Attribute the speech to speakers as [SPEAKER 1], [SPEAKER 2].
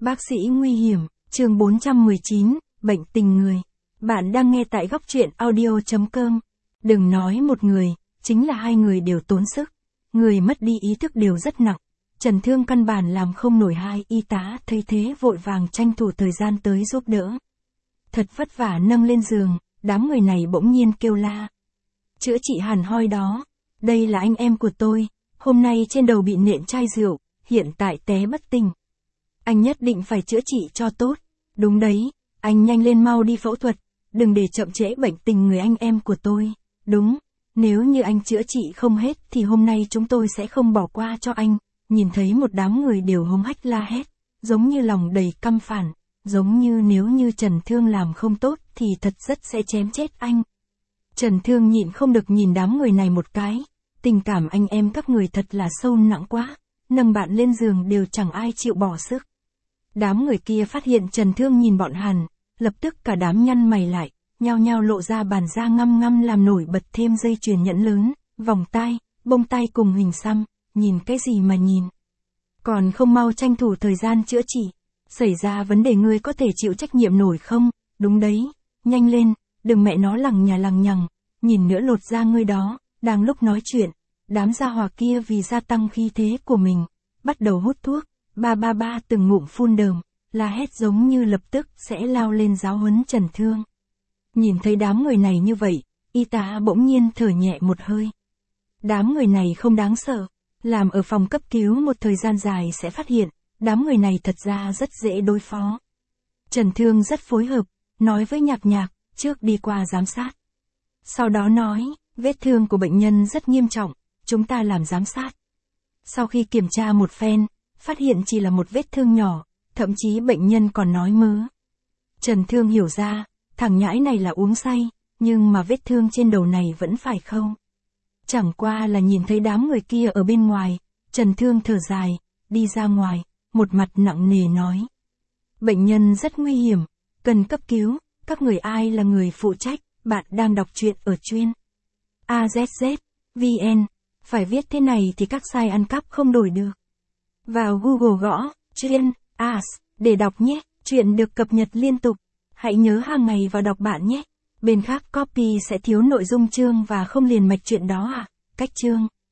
[SPEAKER 1] Bác sĩ nguy hiểm, chương 419, bệnh tình người. Bạn đang nghe tại góc truyện audio.com. Đừng nói một người, chính là hai người đều tốn sức. Người mất đi ý thức đều rất nặng. Trần thương căn bản làm không nổi, hai y tá thấy thế vội vàng tranh thủ thời gian tới giúp đỡ. Thật vất vả nâng lên giường, đám người này bỗng nhiên kêu la. Chữa trị hẳn hoi đó. Đây là anh em của tôi, hôm nay trên đầu bị nện chai rượu, hiện tại té bất tỉnh. Anh nhất định phải chữa trị cho tốt. Đúng đấy, anh nhanh lên mau đi phẫu thuật, đừng để chậm trễ bệnh tình người anh em của tôi. Đúng, nếu như anh chữa trị không hết thì hôm nay chúng tôi sẽ không bỏ qua cho anh. Nhìn thấy một đám người đều hống hách la hét, giống như lòng đầy căm phản, giống như nếu như Trần Thương làm không tốt thì thật rất sẽ chém chết anh. Trần Thương nhịn không được nhìn đám người này một cái, tình cảm anh em các người thật là sâu nặng quá, nâng bạn lên giường đều chẳng ai chịu bỏ sức. Đám người kia phát hiện Trần Thương nhìn bọn hắn, lập tức cả đám nhăn mày lại, nhao nhao lộ ra bàn da ngăm ngăm làm nổi bật thêm dây chuyền nhẫn lớn, vòng tai, bông tai cùng hình xăm, nhìn cái gì mà nhìn. Còn không mau tranh thủ thời gian chữa trị, xảy ra vấn đề ngươi có thể chịu trách nhiệm nổi không? Đúng đấy, nhanh lên, đừng mẹ nó lằng nhằng, nhìn nữa lột da ngươi đó. Đang lúc nói chuyện, đám gia hỏa kia vì gia tăng khí thế của mình, bắt đầu hút thuốc, ba từng ngụm phun đờm, la hét giống như lập tức sẽ lao lên giáo huấn Trần Thương. Nhìn thấy đám người này như vậy, y tá bỗng nhiên thở nhẹ một hơi. Đám người này không đáng sợ, làm ở phòng cấp cứu một thời gian dài sẽ phát hiện, đám người này thật ra rất dễ đối phó. Trần Thương rất phối hợp, nói với Nhạc, trước đi qua giám sát. Sau đó nói, vết thương của bệnh nhân rất nghiêm trọng, chúng ta làm giám sát. Sau khi kiểm tra một phen, phát hiện chỉ là một vết thương nhỏ, thậm chí bệnh nhân còn nói mớ. Trần Thương hiểu ra, thằng nhãi này là uống say, nhưng mà vết thương trên đầu này vẫn phải khâu. Chẳng qua là nhìn thấy đám người kia ở bên ngoài, Trần Thương thở dài, đi ra ngoài, một mặt nặng nề nói. Bệnh nhân rất nguy hiểm, cần cấp cứu, các người ai là người phụ trách, bạn đang đọc truyện ở chuyên. AZZ, VN, phải viết thế này thì các site ăn cắp không đổi được. Vào Google gõ, chuyên, AS, để đọc nhé, chuyện được cập nhật liên tục. Hãy nhớ hàng ngày vào đọc bạn nhé. Bên khác copy sẽ thiếu nội dung chương và không liền mạch chuyện đó à, cách chương.